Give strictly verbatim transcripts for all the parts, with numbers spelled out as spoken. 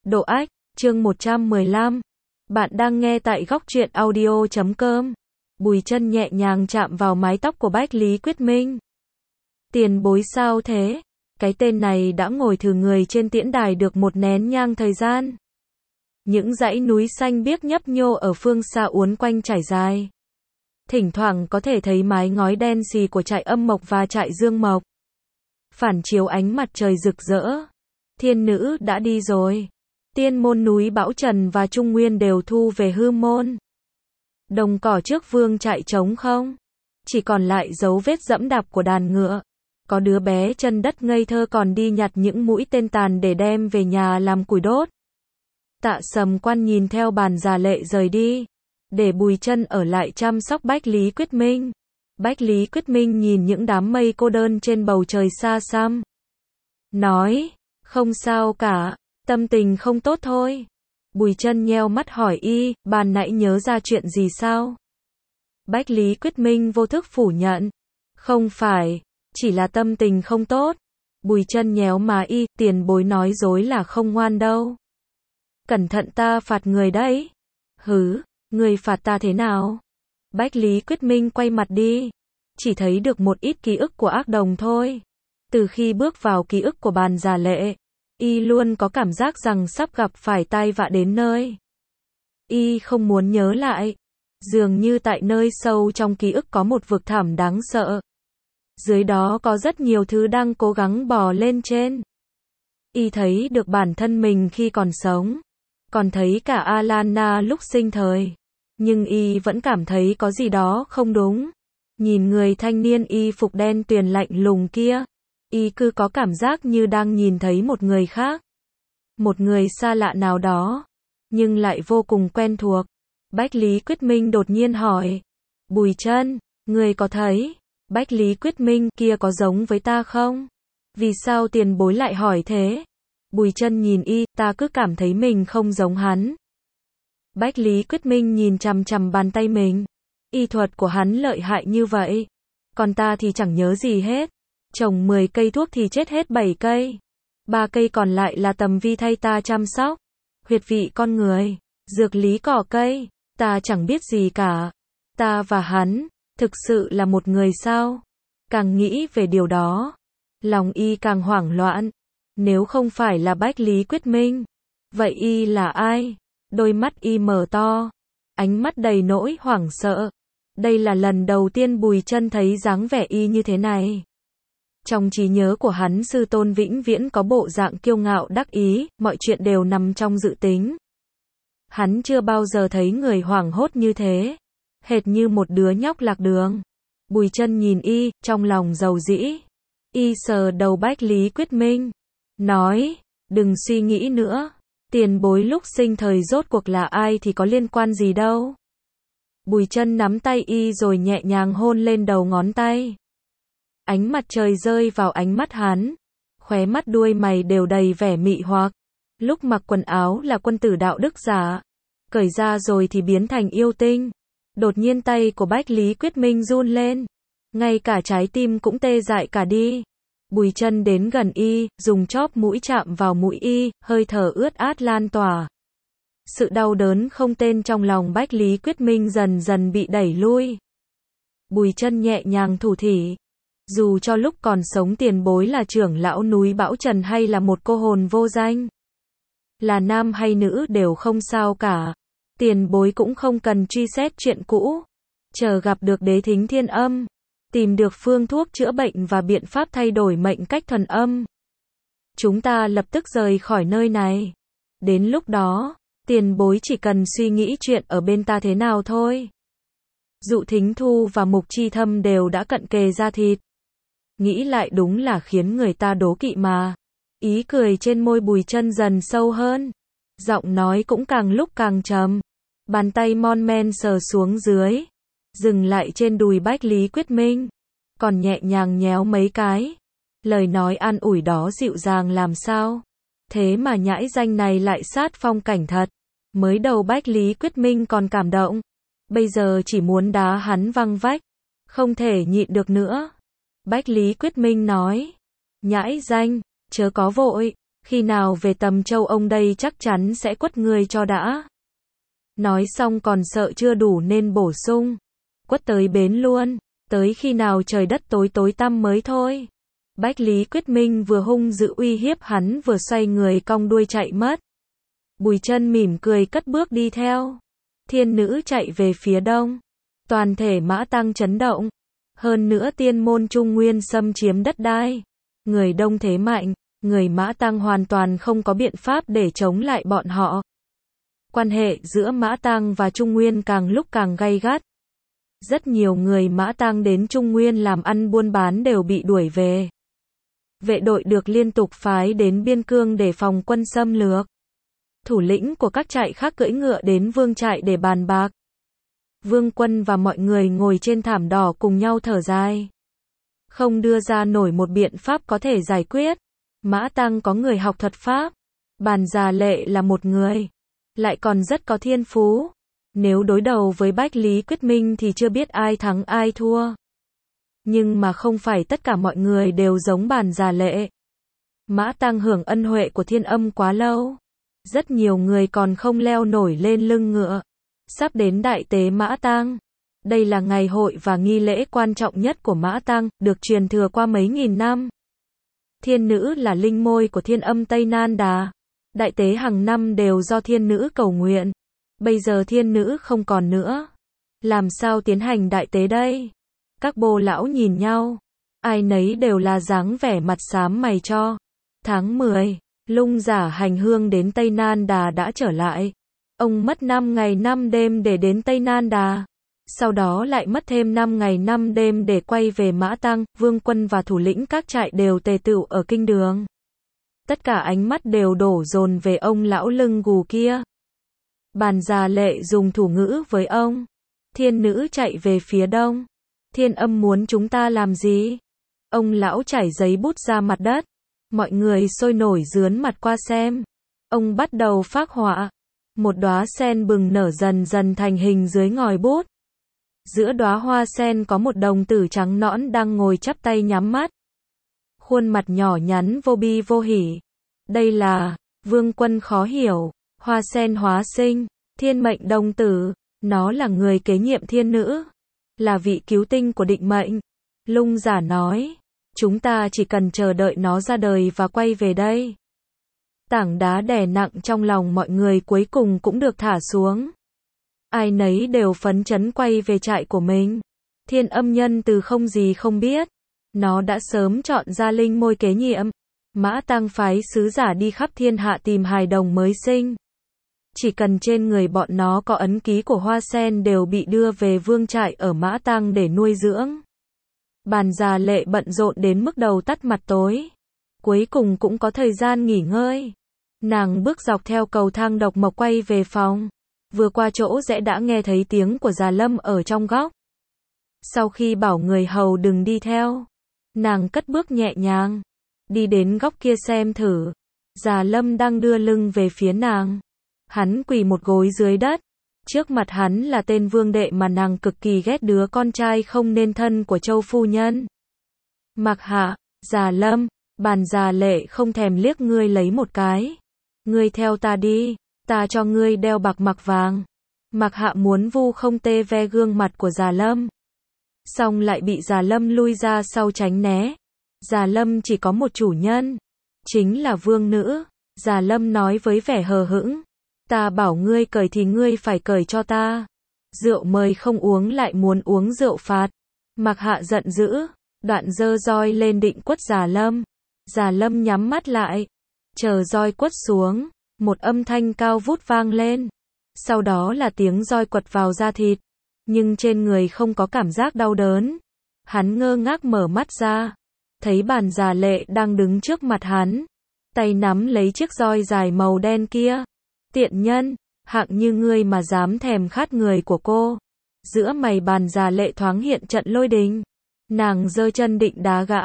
Độ ách, chương một trăm mười lăm. Bạn đang nghe tại góc truyện audio chấm com. Bùi Chân nhẹ nhàng chạm vào mái tóc của Bách Lý Quyết Minh. Tiền bối sao thế? Cái tên này đã ngồi thử người trên tiễn đài được một nén nhang thời gian. Những dãy núi xanh biếc nhấp nhô ở phương xa uốn quanh trải dài. Thỉnh thoảng có thể thấy mái ngói đen xì của trại Âm Mộc và trại Dương Mộc. Phản chiếu ánh mặt trời rực rỡ. Thiên nữ đã đi rồi. Tiên môn núi Bão Trần và Trung Nguyên đều thu về hư môn. Đồng cỏ trước vương trại trống không. Chỉ còn lại dấu vết dẫm đạp của đàn ngựa. Có đứa bé chân đất ngây thơ còn đi nhặt những mũi tên tàn để đem về nhà làm củi đốt. Tạ Sầm Quan nhìn theo Bàn Già Lệ rời đi, để Bùi Chân ở lại chăm sóc Bách Lý Quyết Minh. Bách Lý Quyết Minh nhìn những đám mây cô đơn trên bầu trời xa xăm. Nói, không sao cả, tâm tình không tốt thôi. Bùi Chân nheo mắt hỏi y, ban nãy nhớ ra chuyện gì sao? Bách Lý Quyết Minh vô thức phủ nhận. Không phải, chỉ là tâm tình không tốt. Bùi Chân nhéo má y, tiền bối nói dối là không ngoan đâu. Cẩn thận ta phạt người đấy. Hứ, người phạt ta thế nào? Bách Lý Quyết Minh quay mặt đi. Chỉ thấy được một ít ký ức của ác đồng thôi. Từ khi bước vào ký ức của Bàn Già Lệ, y luôn có cảm giác rằng sắp gặp phải tai vạ đến nơi. Y không muốn nhớ lại. Dường như tại nơi sâu trong ký ức có một vực thẳm đáng sợ. Dưới đó có rất nhiều thứ đang cố gắng bò lên trên. Y thấy được bản thân mình khi còn sống. Còn thấy cả Alana lúc sinh thời. Nhưng y vẫn cảm thấy có gì đó không đúng. Nhìn người thanh niên y phục đen tuyền lạnh lùng kia. Y cứ có cảm giác như đang nhìn thấy một người khác. Một người xa lạ nào đó. Nhưng lại vô cùng quen thuộc. Bách Lý Quyết Minh đột nhiên hỏi. Bùi Chân, người có thấy Bách Lý Quyết Minh kia có giống với ta không? Vì sao tiền bối lại hỏi thế? Bùi Chân nhìn y, ta cứ cảm thấy mình không giống hắn. Bách Lý Quyết Minh nhìn chằm chằm bàn tay mình. Y thuật của hắn lợi hại như vậy. Còn ta thì chẳng nhớ gì hết. Trồng mười cây thuốc thì chết hết bảy cây. Ba cây còn lại là tầm vi thay ta chăm sóc. Huyệt vị con người, dược lý cỏ cây, ta chẳng biết gì cả. Ta và hắn, thực sự là một người sao? Càng nghĩ về điều đó, lòng y càng hoảng loạn. Nếu không phải là Bách Lý Quyết Minh, vậy y là ai? Đôi mắt y mở to, ánh mắt đầy nỗi hoảng sợ. Đây là lần đầu tiên Bùi Chân thấy dáng vẻ y như thế này. Trong trí nhớ của hắn, sư tôn vĩnh viễn có bộ dạng kiêu ngạo đắc ý, mọi chuyện đều nằm trong dự tính. Hắn chưa bao giờ thấy người hoảng hốt như thế, hệt như một đứa nhóc lạc đường. Bùi Chân nhìn y, trong lòng dầu dĩ. Y sờ đầu Bách Lý Quyết Minh, nói, đừng suy nghĩ nữa. Tiền bối lúc sinh thời rốt cuộc là ai thì có liên quan gì đâu. Bùi Chân nắm tay y rồi nhẹ nhàng hôn lên đầu ngón tay. Ánh mặt trời rơi vào ánh mắt hắn. Khóe mắt đuôi mày đều đầy vẻ mị hoặc. Lúc mặc quần áo là quân tử đạo đức giả. Cởi ra rồi thì biến thành yêu tinh. Đột nhiên tay của Bách Lý Quyết Minh run lên. Ngay cả trái tim cũng tê dại cả đi. Bùi Chân đến gần y, dùng chóp mũi chạm vào mũi y, hơi thở ướt át lan tỏa. Sự đau đớn không tên trong lòng Bách Lý Quyết Minh dần dần bị đẩy lui. Bùi Chân nhẹ nhàng thủ thỉ. Dù cho lúc còn sống tiền bối là trưởng lão núi Bão Trần hay là một cô hồn vô danh, là nam hay nữ đều không sao cả. Tiền bối cũng không cần truy xét chuyện cũ. Chờ gặp được Đế Thính Thiên Âm, tìm được phương thuốc chữa bệnh và biện pháp thay đổi mệnh cách thuần âm, chúng ta lập tức rời khỏi nơi này. Đến lúc đó, tiền bối chỉ cần suy nghĩ chuyện ở bên ta thế nào thôi. Dụ Thính Thu và Mục Chi Thâm đều đã cận kề da thịt. Nghĩ lại đúng là khiến người ta đố kỵ mà. Ý cười trên môi Bùi Chân dần sâu hơn. Giọng nói cũng càng lúc càng trầm. Bàn tay mon men sờ xuống dưới. Dừng lại trên đùi Bách Lý Quyết Minh. Còn nhẹ nhàng nhéo mấy cái. Lời nói an ủi đó dịu dàng làm sao. Thế mà nhãi danh này lại sát phong cảnh thật. Mới đầu Bách Lý Quyết Minh còn cảm động. Bây giờ chỉ muốn đá hắn văng vách. Không thể nhịn được nữa. Bách Lý Quyết Minh nói. Nhãi danh, chớ có vội. Khi nào về Tầm Châu ông đây chắc chắn sẽ quất ngươi cho đã. Nói xong còn sợ chưa đủ nên bổ sung. Quất tới bến luôn, tới khi nào trời đất tối tối tăm mới thôi. Bách Lý Quyết Minh vừa hung dữ uy hiếp hắn vừa xoay người cong đuôi chạy mất. Bùi Chân mỉm cười cất bước đi theo. Thiên nữ chạy về phía đông. Toàn thể Mã Tăng chấn động. Hơn nữa tiên môn Trung Nguyên xâm chiếm đất đai. Người đông thế mạnh, người Mã Tăng hoàn toàn không có biện pháp để chống lại bọn họ. Quan hệ giữa Mã Tăng và Trung Nguyên càng lúc càng gay gắt. Rất nhiều người Mã Tăng đến Trung Nguyên làm ăn buôn bán đều bị đuổi về. Vệ đội được liên tục phái đến biên cương để phòng quân xâm lược. Thủ lĩnh của các trại khác cưỡi ngựa đến vương trại để bàn bạc. Vương Quân và mọi người ngồi trên thảm đỏ cùng nhau thở dài. Không đưa ra nổi một biện pháp có thể giải quyết. Mã Tăng có người học thuật pháp. Bàn Già Lệ là một người. Lại còn rất có thiên phú. Nếu đối đầu với Bách Lý Quyết Minh thì chưa biết ai thắng ai thua. Nhưng mà không phải tất cả mọi người đều giống Bàn Già Lệ. Mã Tăng hưởng ân huệ của Thiên Âm quá lâu. Rất nhiều người còn không leo nổi lên lưng ngựa. Sắp đến Đại Tế Mã Tăng. Đây là ngày hội và nghi lễ quan trọng nhất của Mã Tăng, được truyền thừa qua mấy nghìn năm. Thiên nữ là linh môi của Thiên Âm Tây Nan Đà. Đại tế hàng năm đều do thiên nữ cầu nguyện. Bây giờ thiên nữ không còn nữa. Làm sao tiến hành đại tế đây? Các bô lão nhìn nhau. Ai nấy đều là dáng vẻ mặt xám mày cho. Tháng mười, Lung Giả hành hương đến Tây Nan Đà đã trở lại. Ông mất năm ngày năm đêm để đến Tây Nan Đà. Sau đó lại mất thêm năm ngày năm đêm để quay về Mã Tăng. Vương Quân và thủ lĩnh các trại đều tề tựu ở kinh đường. Tất cả ánh mắt đều đổ dồn về ông lão lưng gù kia. Bàn Già Lệ dùng thủ ngữ với ông. Thiên nữ chạy về phía đông. Thiên Âm muốn chúng ta làm gì? Ông lão trải giấy bút ra mặt đất. Mọi người sôi nổi dướn mặt qua xem. Ông bắt đầu phác họa. Một đóa sen bừng nở dần dần thành hình dưới ngòi bút. Giữa đóa hoa sen có một đồng tử trắng nõn đang ngồi chắp tay nhắm mắt. Khuôn mặt nhỏ nhắn vô bi vô hỉ. Đây là, Vương Quân khó hiểu, hoa sen hóa sinh, thiên mệnh đồng tử, nó là người kế nhiệm thiên nữ, là vị cứu tinh của định mệnh. Lung Giả nói, chúng ta chỉ cần chờ đợi nó ra đời và quay về đây. Tảng đá đè nặng trong lòng mọi người cuối cùng cũng được thả xuống. Ai nấy đều phấn chấn quay về trại của mình. Thiên Âm nhân từ không gì không biết. Nó đã sớm chọn ra linh môi kế nhiệm. Mã Tăng phái sứ giả đi khắp thiên hạ tìm hài đồng mới sinh. Chỉ cần trên người bọn nó có ấn ký của hoa sen đều bị đưa về vương trại ở Mã Tăng để nuôi dưỡng. Bàn Già Lệ bận rộn đến mức đầu tắt mặt tối. Cuối cùng cũng có thời gian nghỉ ngơi. Nàng bước dọc theo cầu thang độc mộc quay về phòng. Vừa qua chỗ rẽ đã nghe thấy tiếng của Già Lâm ở trong góc. Sau khi bảo người hầu đừng đi theo, nàng cất bước nhẹ nhàng, đi đến góc kia xem thử. Già Lâm đang đưa lưng về phía nàng. Hắn quỳ một gối dưới đất. Trước mặt hắn là tên vương đệ mà nàng cực kỳ ghét, đứa con trai không nên thân của Châu phu nhân. Mặc Hạ, Già Lâm, Bàn Già Lệ không thèm liếc ngươi lấy một cái. Ngươi theo ta đi, ta cho ngươi đeo bạc mặc vàng. Mặc Hạ muốn vu không tê ve gương mặt của Già Lâm. Xong lại bị Già Lâm lui ra sau tránh né. Già Lâm chỉ có một chủ nhân, chính là vương nữ. Già Lâm nói với vẻ hờ hững, ta bảo ngươi cởi thì ngươi phải cởi cho ta. Rượu mời không uống lại muốn uống rượu phạt. Mặc Hạ giận dữ, đoạn giơ roi lên định quất Già Lâm. Già Lâm nhắm mắt lại, chờ roi quất xuống, một âm thanh cao vút vang lên. Sau đó là tiếng roi quật vào da thịt, nhưng trên người không có cảm giác đau đớn. Hắn ngơ ngác mở mắt ra, thấy Bàn Già Lệ đang đứng trước mặt hắn, tay nắm lấy chiếc roi dài màu đen kia. Tiện nhân, hạng như ngươi mà dám thèm khát người của cô. Giữa mày Bàn Già Lệ thoáng hiện trận lôi đình. Nàng giơ chân định đá gã.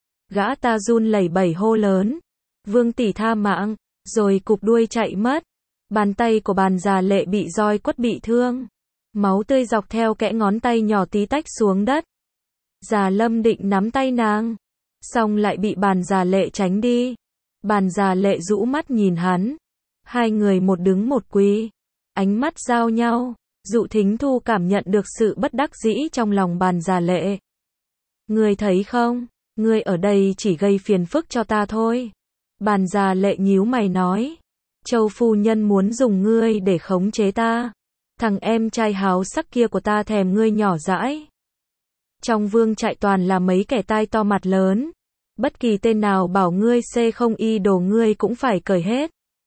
Gã ta run lẩy bẩy hô lớn, vương tỷ tha mạng, rồi cụp đuôi chạy mất. Bàn tay của Bàn Già Lệ bị roi quất bị thương. Máu tươi dọc theo kẽ ngón tay nhỏ tí tách xuống đất. Già Lâm định nắm tay nàng, xong lại bị Bàn Già Lệ tránh đi. Bàn Già Lệ rũ mắt nhìn hắn. Hai người một đứng một quỳ. Ánh mắt giao nhau. Dụ Thính Thu cảm nhận được sự bất đắc dĩ trong lòng Bàn Già Lệ. Ngươi thấy không? Ngươi ở đây chỉ gây phiền phức cho ta thôi. Bàn Già Lệ nhíu mày nói. Châu phu nhân muốn dùng ngươi để khống chế ta. Thằng em trai háo sắc kia của ta thèm ngươi nhỏ dãi. Trong vương trại toàn là mấy kẻ tai to mặt lớn. Bất kỳ tên nào bảo ngươi xê không y đồ ngươi cũng phải cởi hết.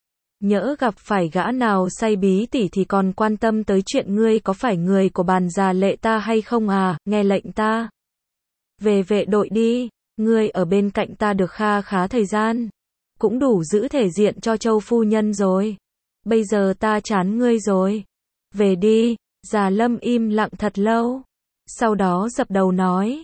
Nhỡ gặp phải gã nào say bí tỉ thì còn quan tâm tới chuyện ngươi có phải người của Bàn Già Lệ ta hay không à, nghe lệnh ta. Về vệ đội đi, ngươi ở bên cạnh ta được kha khá thời gian. Cũng đủ giữ thể diện cho Châu phu nhân rồi. Bây giờ ta chán ngươi rồi. Về đi. Già Lâm im lặng thật lâu. Sau đó dập đầu nói.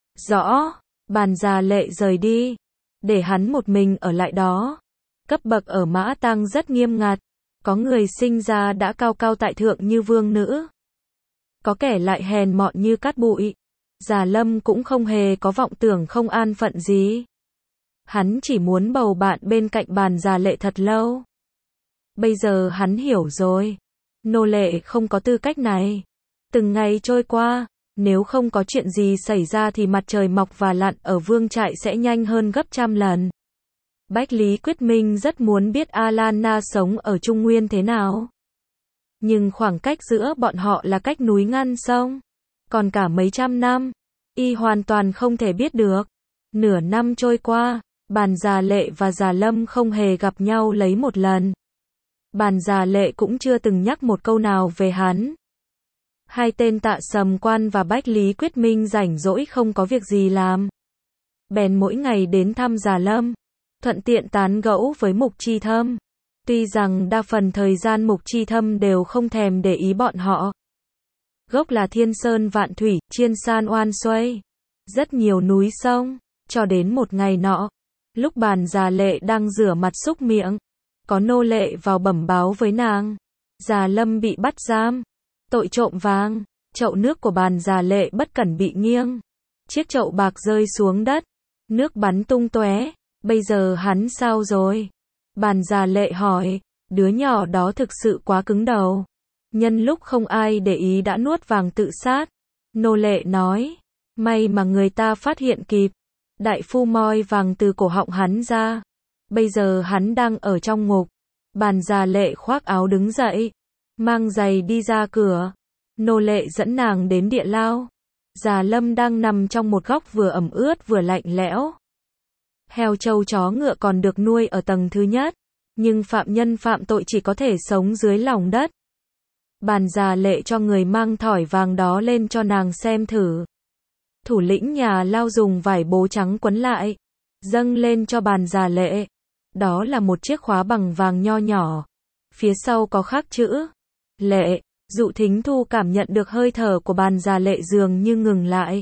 Rõ. Bàn Già Lệ rời đi. Để hắn một mình ở lại đó. Cấp bậc ở Mã Tang rất nghiêm ngặt. Có người sinh ra đã cao cao tại thượng như vương nữ. Có kẻ lại hèn mọn như cát bụi. Già Lâm cũng không hề có vọng tưởng không an phận gì. Hắn chỉ muốn bầu bạn bên cạnh Bàn Già Lệ thật lâu. Bây giờ hắn hiểu rồi. Nô lệ không có tư cách này. Từng ngày trôi qua, nếu không có chuyện gì xảy ra thì mặt trời mọc và lặn ở vương trại sẽ nhanh hơn gấp trăm lần. Bách Lý Quyết Minh rất muốn biết Alana sống ở Trung Nguyên thế nào. Nhưng khoảng cách giữa bọn họ là cách núi ngăn sông. Còn cả mấy trăm năm, y hoàn toàn không thể biết được. Nửa năm trôi qua, Bàn Già Lệ và Già Lâm không hề gặp nhau lấy một lần. Bàn Già Lệ cũng chưa từng nhắc một câu nào về hắn. Hai tên Tạ Sầm Quan và Bách Lý Quyết Minh rảnh rỗi không có việc gì làm. Bèn mỗi ngày đến thăm Già Lâm, thuận tiện tán gẫu với Mục Chi Thâm. Tuy rằng đa phần thời gian Mục Chi Thâm đều không thèm để ý bọn họ. Gốc là thiên sơn vạn thủy, chiên san oan xoay. Rất nhiều núi sông, cho đến một ngày nọ. Lúc Bàn Già Lệ đang rửa mặt súc miệng, có nô lệ vào bẩm báo với nàng. Già Lâm bị bắt giam, tội trộm vàng. Chậu nước của Bàn Già Lệ bất cẩn bị nghiêng. Chiếc chậu bạc rơi xuống đất, nước bắn tung tóe. Bây giờ hắn sao rồi? Bàn Già Lệ hỏi, đứa nhỏ đó thực sự quá cứng đầu. Nhân lúc không ai để ý đã nuốt vàng tự sát. Nô lệ nói, may mà người ta phát hiện kịp. Đại phu moi vàng từ cổ họng hắn ra. Bây giờ hắn đang ở trong ngục. Bàn Già Lệ khoác áo đứng dậy, mang giày đi ra cửa. Nô lệ dẫn nàng đến địa lao. Già Lâm đang nằm trong một góc vừa ẩm ướt vừa lạnh lẽo. Heo trâu chó ngựa còn được nuôi ở tầng thứ nhất, nhưng phạm nhân phạm tội chỉ có thể sống dưới lòng đất. Bàn Già Lệ cho người mang thỏi vàng đó lên cho nàng xem thử. Thủ lĩnh nhà lao dùng vải bố trắng quấn lại, dâng lên cho Bàn Già Lệ. Đó là một chiếc khóa bằng vàng nho nhỏ. Phía sau có khắc chữ Lệ. Dụ Thính Thu cảm nhận được hơi thở của Bàn Già Lệ dường như ngừng lại.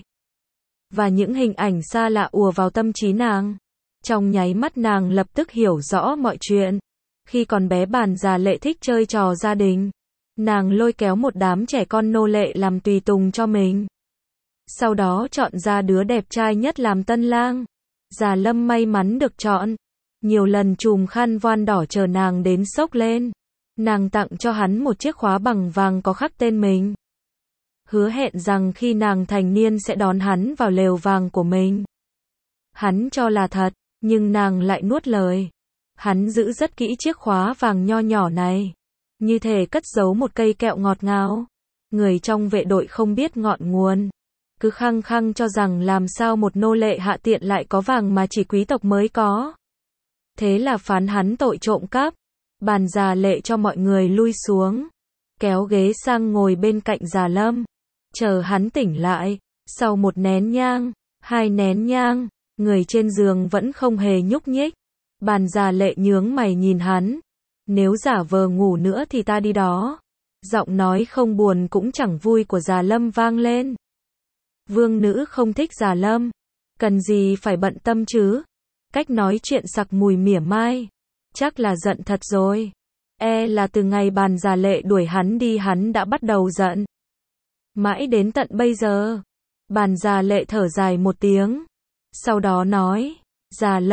Và những hình ảnh xa lạ ùa vào tâm trí nàng. Trong nháy mắt nàng lập tức hiểu rõ mọi chuyện. Khi còn bé Bàn Già Lệ thích chơi trò gia đình. Nàng lôi kéo một đám trẻ con nô lệ làm tùy tùng cho mình. Sau đó chọn ra đứa đẹp trai nhất làm tân lang. Già Lâm may mắn được chọn. Nhiều lần chùm khăn voan đỏ chờ nàng đến xốc lên. Nàng tặng cho hắn một chiếc khóa bằng vàng có khắc tên mình. Hứa hẹn rằng khi nàng thành niên sẽ đón hắn vào lều vàng của mình. Hắn cho là thật, nhưng nàng lại nuốt lời. Hắn giữ rất kỹ chiếc khóa vàng nho nhỏ này. Như thể cất giấu một cây kẹo ngọt ngào. Người trong vệ đội không biết ngọn nguồn. Cứ khăng khăng cho rằng làm sao một nô lệ hạ tiện lại có vàng mà chỉ quý tộc mới có. Thế là phán hắn tội trộm cắp. Bàn Già Lệ cho mọi người lui xuống. Kéo ghế sang ngồi bên cạnh Già Lâm. Chờ hắn tỉnh lại. Sau một nén nhang, hai nén nhang, người trên giường vẫn không hề nhúc nhích. Bàn Già Lệ nhướng mày nhìn hắn. Nếu giả vờ ngủ nữa thì ta đi đó. Giọng nói không buồn cũng chẳng vui của Già Lâm vang lên. Vương nữ không thích Già Lâm. Cần gì phải bận tâm chứ? Cách nói chuyện sặc mùi mỉa mai. Chắc là giận thật rồi. E là từ ngày Bàn Già Lệ đuổi hắn đi hắn đã bắt đầu giận. Mãi đến tận bây giờ. Bàn Già Lệ thở dài một tiếng. Sau đó nói. Già Lâm,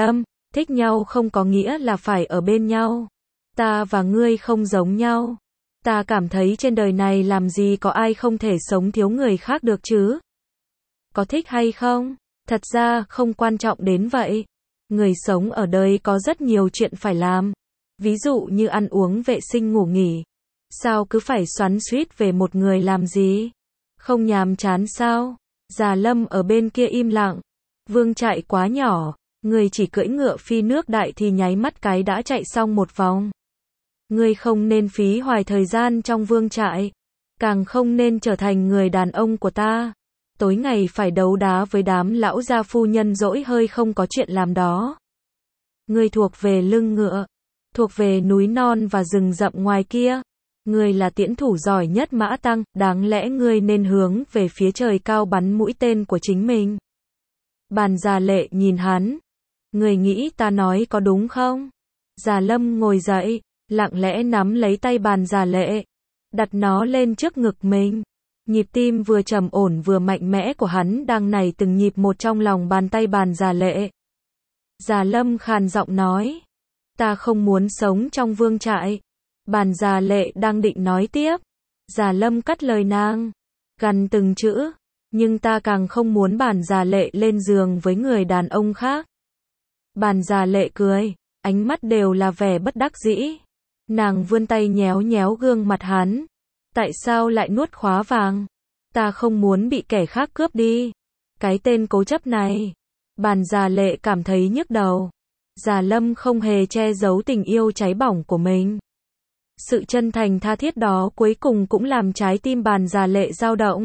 Thích nhau không có nghĩa là phải ở bên nhau. Ta và ngươi không giống nhau. Ta cảm thấy trên đời này làm gì có ai không thể sống thiếu người khác được chứ. Có thích hay không? Thật ra không quan trọng đến vậy. Người sống ở đời có rất nhiều chuyện phải làm. Ví dụ như ăn uống vệ sinh ngủ nghỉ. Sao cứ phải xoắn xuýt về một người làm gì? Không nhàm chán sao? Già Lâm ở bên kia im lặng. Vương trại quá nhỏ. Người chỉ cưỡi ngựa phi nước đại thì nháy mắt cái đã chạy xong một vòng. Ngươi không nên phí hoài thời gian trong vương trại. Càng không nên trở thành người đàn ông của ta. Tối ngày phải đấu đá với đám lão gia phu nhân dỗi hơi không có chuyện làm đó. Ngươi thuộc về lưng ngựa. Thuộc về núi non và rừng rậm ngoài kia. Ngươi là tiễn thủ giỏi nhất Mã Tăng. Đáng lẽ ngươi nên hướng về phía trời cao bắn mũi tên của chính mình. Bàn Già Lệ nhìn hắn. Ngươi nghĩ ta nói có đúng không? Già Lâm ngồi dậy. Lặng lẽ nắm lấy tay Bàn Già Lệ. Đặt nó lên trước ngực mình. Nhịp tim vừa trầm ổn vừa mạnh mẽ của hắn đang nảy từng nhịp một trong lòng bàn tay Bàn Già Lệ. Già Lâm khàn giọng nói. Ta không muốn sống trong vương trại. Bàn Già Lệ đang định nói tiếp. Già Lâm cắt lời nàng. Gằn từng chữ. Nhưng ta càng không muốn Bàn Già Lệ lên giường với người đàn ông khác. Bàn Già Lệ cười. Ánh mắt đều là vẻ bất đắc dĩ. Nàng vươn tay nhéo nhéo gương mặt hắn. Tại sao lại nuốt khóa vàng? Ta không muốn bị kẻ khác cướp đi. Cái tên cố chấp này. Bàn Già Lệ cảm thấy nhức đầu. Già Lâm không hề che giấu tình yêu cháy bỏng của mình. Sự chân thành tha thiết đó cuối cùng cũng làm trái tim Bàn Già Lệ dao động.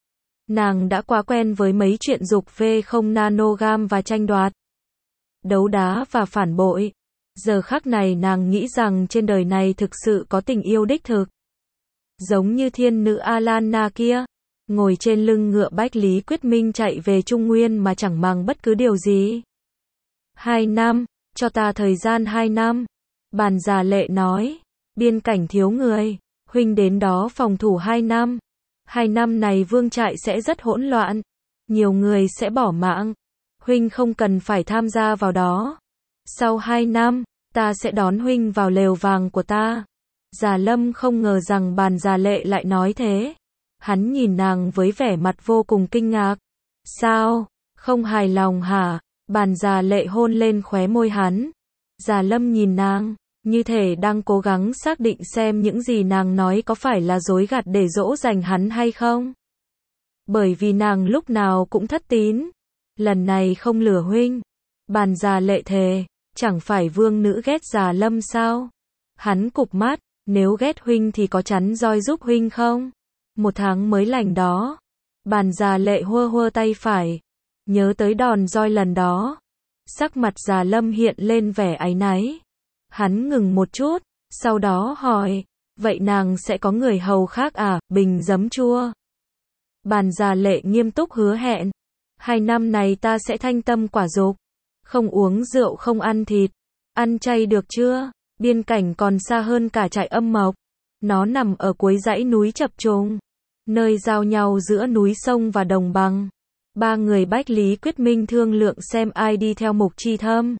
Nàng đã quá quen với mấy chuyện dục vê không nanogam và tranh đoạt. Đấu đá và phản bội. Giờ khắc này nàng nghĩ rằng trên đời này thực sự có tình yêu đích thực. Giống như thiên nữ Alana kia. Ngồi trên lưng ngựa Bách Lý Quyết Minh chạy về Trung Nguyên mà chẳng màng bất cứ điều gì. Hai năm, cho ta thời gian hai năm. Bàn Già Lệ nói. Biên cảnh thiếu người. Huynh đến đó phòng thủ hai năm. Hai năm này vương trại sẽ rất hỗn loạn. Nhiều người sẽ bỏ mạng. Huynh không cần phải tham gia vào đó. Sau hai năm, ta sẽ đón huynh vào lều vàng của ta. Già Lâm không ngờ rằng Bàn Già Lệ lại nói thế. Hắn nhìn nàng với vẻ mặt vô cùng kinh ngạc. Sao? Không hài lòng hả? Bàn Già Lệ hôn lên khóe môi hắn. Già Lâm nhìn nàng, như thể đang cố gắng xác định xem những gì nàng nói có phải là dối gạt để dỗ dành hắn hay không. Bởi vì nàng lúc nào cũng thất tín. Lần này không lừa huynh. Bàn Già Lệ thề. Chẳng phải vương nữ ghét Già Lâm sao? Hắn cụp mắt. Nếu ghét huynh thì có chắn roi giúp huynh không? Một tháng mới lành đó. Bàn Già Lệ hua hua tay phải. Nhớ tới đòn roi lần đó. Sắc mặt Già Lâm hiện lên vẻ áy náy. Hắn ngừng một chút. Sau đó hỏi. Vậy nàng sẽ có người hầu khác à? Bình giấm chua. Bàn Già Lệ nghiêm túc hứa hẹn. Hai năm này ta sẽ thanh tâm quả dục. Không uống rượu không ăn thịt. Ăn chay được chưa? Biên cảnh còn xa hơn cả trại Âm Mộc. Nó nằm ở cuối dãy núi chập trùng. Nơi giao nhau giữa núi sông và đồng bằng. Ba người Bách Lý Quyết Minh thương lượng xem ai đi theo Mục Chi Thâm.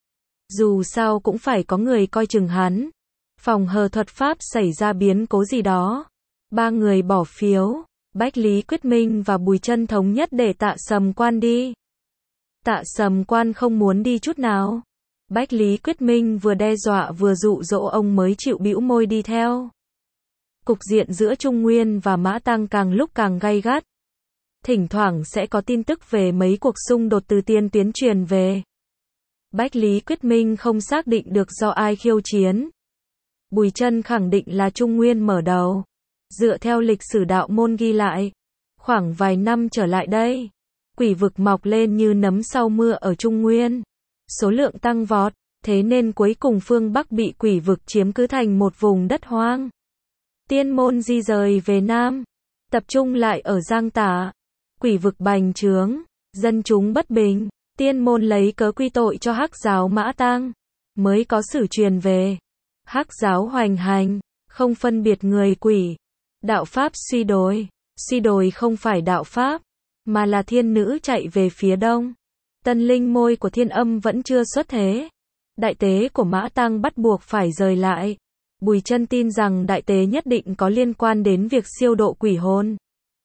Dù sao cũng phải có người coi chừng hắn. Phòng hờ thuật pháp xảy ra biến cố gì đó. Ba người bỏ phiếu. Bách Lý Quyết Minh và Bùi Chân thống nhất để Tạ Sầm Quan đi. Tạ Sầm Quan không muốn đi chút nào. Bách Lý Quyết Minh vừa đe dọa vừa dụ dỗ ông mới chịu bĩu môi đi theo. Cục diện giữa Trung Nguyên và Mã Tăng càng lúc càng gay gắt. Thỉnh thoảng sẽ có tin tức về mấy cuộc xung đột từ tiên tuyến truyền về. Bách Lý Quyết Minh không xác định được do ai khiêu chiến. Bùi Chân khẳng định là Trung Nguyên mở đầu. Dựa theo lịch sử đạo môn ghi lại, khoảng vài năm trở lại đây, quỷ vực mọc lên như nấm sau mưa ở Trung Nguyên. Số lượng tăng vọt, thế nên cuối cùng phương Bắc bị quỷ vực chiếm cứ thành một vùng đất hoang. Tiên môn di rời về Nam, tập trung lại ở Giang Tả. Quỷ vực bành trướng, dân chúng bất bình, tiên môn lấy cớ quy tội cho Hắc giáo Mã Tăng. Mới có sử truyền về. Hắc giáo hoành hành, không phân biệt người quỷ. Đạo Pháp suy đồi. Suy đồi không phải đạo Pháp, mà là thiên nữ chạy về phía đông. Tân linh môi của Thiên Âm vẫn chưa xuất thế. đại tế của Mã Tăng bắt buộc phải rời lại. Bùi Chân tin rằng đại tế nhất định có liên quan đến việc siêu độ quỷ hồn.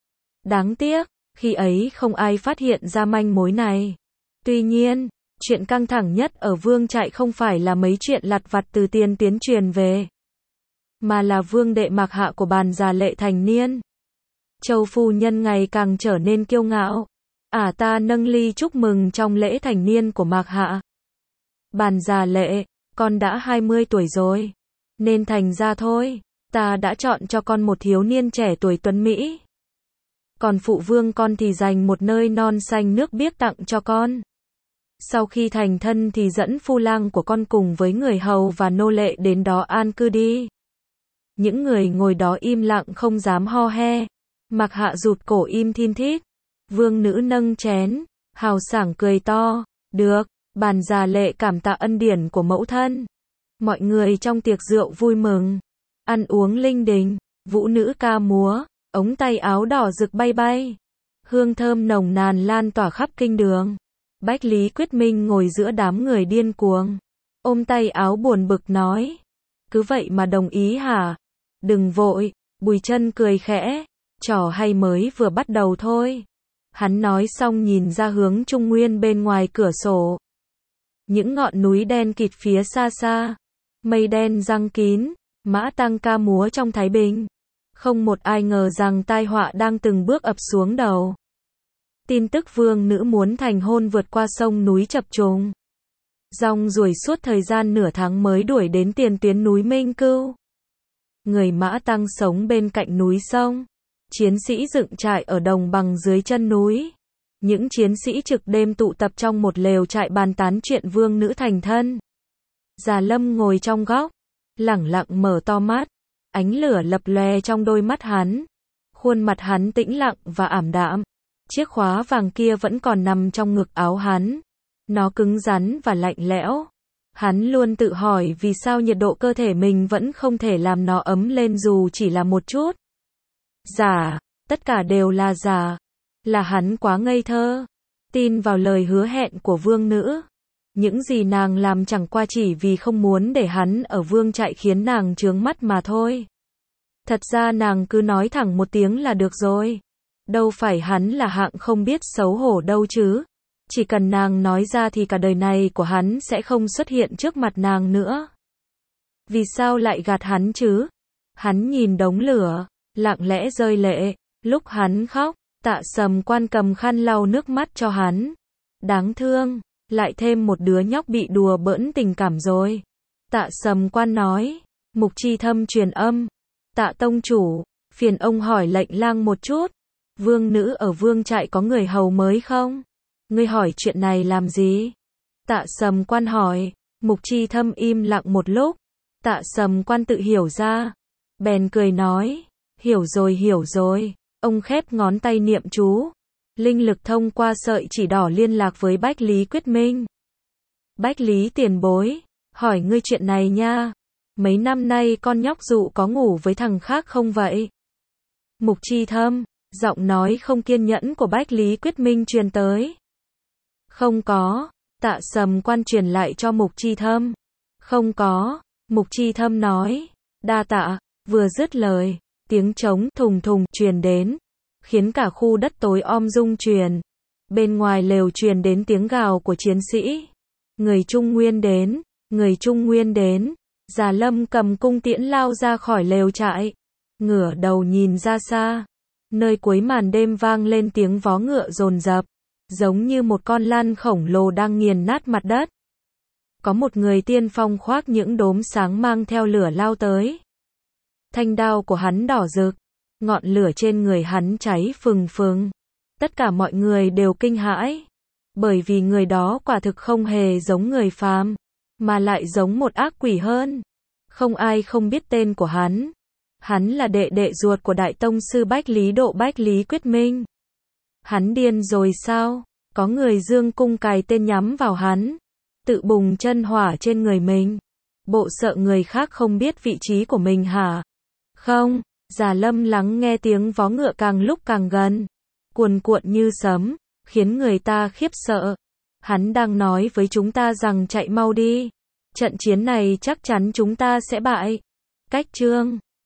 Đáng tiếc, khi ấy không ai phát hiện ra manh mối này. Tuy nhiên, chuyện căng thẳng nhất ở vương trại không phải là mấy chuyện lặt vặt từ tiền tuyến truyền về, mà là vương đệ Mạc Hạ của Bàn Già Lệ thành niên. Châu phu nhân ngày càng trở nên kiêu ngạo. Ả ta nâng ly chúc mừng trong lễ thành niên của Mạc Hạ. Bàn Già Lệ, con đã hai mươi tuổi rồi, nên thành ra thôi, ta đã chọn cho con một thiếu niên trẻ tuổi tuấn mỹ. Còn phụ vương con thì dành một nơi non xanh nước biếc tặng cho con. Sau khi thành thân thì dẫn phu lang của con cùng với người hầu và nô lệ đến đó an cư đi. Những người ngồi đó im lặng không dám ho he. Mạc Hạ rụt cổ im thin thít. Vương nữ nâng chén, hào sảng cười to. Được, Bàn Già Lệ cảm tạ ân điển của mẫu thân. Mọi người trong tiệc rượu vui mừng, ăn uống linh đình, vũ nữ ca múa, ống tay áo đỏ rực bay bay. Hương thơm nồng nàn lan tỏa khắp kinh đường. Bách Lý Quyết Minh ngồi giữa đám người điên cuồng, ôm tay áo buồn bực nói. Cứ vậy mà đồng ý hả? Đừng vội, Bùi Chân cười khẽ. Trò hay mới vừa bắt đầu thôi. Hắn nói xong nhìn ra hướng Trung Nguyên bên ngoài cửa sổ. Những ngọn núi đen kịt phía xa xa. Mây đen giăng kín, Mã Tăng ca múa trong Thái Bình. Không một ai ngờ rằng tai họa đang từng bước ập xuống đầu. Tin tức vương nữ muốn thành hôn vượt qua sông núi chập trùng. Rong ruổi suốt thời gian nửa tháng mới đuổi đến tiền tuyến núi Minh Cưu. Người Mã Tăng sống bên cạnh núi sông. Chiến sĩ dựng trại ở đồng bằng dưới chân núi. Những chiến sĩ trực đêm tụ tập trong một lều trại bàn tán chuyện vương nữ thành thân. Già Lâm ngồi trong góc, lẳng lặng mở to mắt. Ánh lửa lập lòe trong đôi mắt hắn. Khuôn mặt hắn tĩnh lặng và ảm đạm. Chiếc khóa vàng kia vẫn còn nằm trong ngực áo hắn. Nó cứng rắn và lạnh lẽo. Hắn luôn tự hỏi vì sao nhiệt độ cơ thể mình vẫn không thể làm nó ấm lên dù chỉ là một chút. Giả, tất cả đều là giả. Là hắn quá ngây thơ, tin vào lời hứa hẹn của vương nữ. Những gì nàng làm chẳng qua chỉ vì không muốn để hắn ở vương trại khiến nàng chướng mắt mà thôi. Thật ra nàng cứ nói thẳng một tiếng là được rồi. Đâu phải hắn là hạng không biết xấu hổ đâu chứ. Chỉ cần nàng nói ra thì cả đời này của hắn sẽ không xuất hiện trước mặt nàng nữa. Vì sao lại gạt hắn chứ? Hắn nhìn đống lửa, lặng lẽ rơi lệ. Lúc hắn khóc, Tạ Sầm Quan cầm khăn lau nước mắt cho hắn. Đáng thương, lại thêm một đứa nhóc bị đùa bỡn tình cảm rồi. Tạ Sầm Quan nói. Mục Chi Thâm truyền âm. Tạ tông chủ, phiền ông hỏi lệnh lang một chút. Vương nữ ở vương trại có người hầu mới không? Ngươi hỏi chuyện này làm gì? Tạ Sầm Quan hỏi. Mục Chi Thâm im lặng một lúc. Tạ Sầm Quan tự hiểu ra. Bèn cười nói. Hiểu rồi hiểu rồi. Ông khép ngón tay niệm chú. Linh lực thông qua sợi chỉ đỏ liên lạc với Bách Lý Quyết Minh. Bách Lý tiền bối. Hỏi ngươi chuyện này nha. Mấy năm nay con nhóc dụ có ngủ với thằng khác không vậy? Mục Chi Thâm. Giọng nói không kiên nhẫn của Bách Lý Quyết Minh truyền tới. Không có. Tạ Sầm Quan truyền lại cho Mục Chi Thâm. Không có. Mục Chi Thâm nói. Đa tạ. Vừa dứt lời, tiếng trống thùng thùng truyền đến, khiến cả khu đất tối om rung chuyển. Bên ngoài lều truyền đến tiếng gào của chiến sĩ. Người Trung Nguyên đến, người Trung Nguyên đến. Già Lâm cầm cung tiễn lao ra khỏi lều trại, ngửa đầu nhìn ra xa. Nơi cuối màn đêm vang lên tiếng vó ngựa dồn dập, giống như một con lan khổng lồ đang nghiền nát mặt đất. Có một người tiên phong khoác những đốm sáng mang theo lửa lao tới. Thanh đao của hắn đỏ rực, ngọn lửa trên người hắn cháy phừng phừng. Tất cả mọi người đều kinh hãi, bởi vì người đó quả thực không hề giống người phàm, mà lại giống một ác quỷ hơn. Không ai không biết tên của hắn. Hắn là đệ đệ ruột của Đại Tông Sư Bách Lý Độ Bách Lý Quyết Minh. Hắn điên rồi sao? Có người dương cung cài tên nhắm vào hắn, tự bùng chân hỏa trên người mình. Bộ sợ người khác không biết vị trí của mình hả? Không. Già Lâm lắng nghe tiếng vó ngựa càng lúc càng gần, cuồn cuộn như sấm, khiến người ta khiếp sợ. Hắn đang nói với chúng ta rằng chạy mau đi. Trận chiến này chắc chắn chúng ta sẽ bại. Cách chương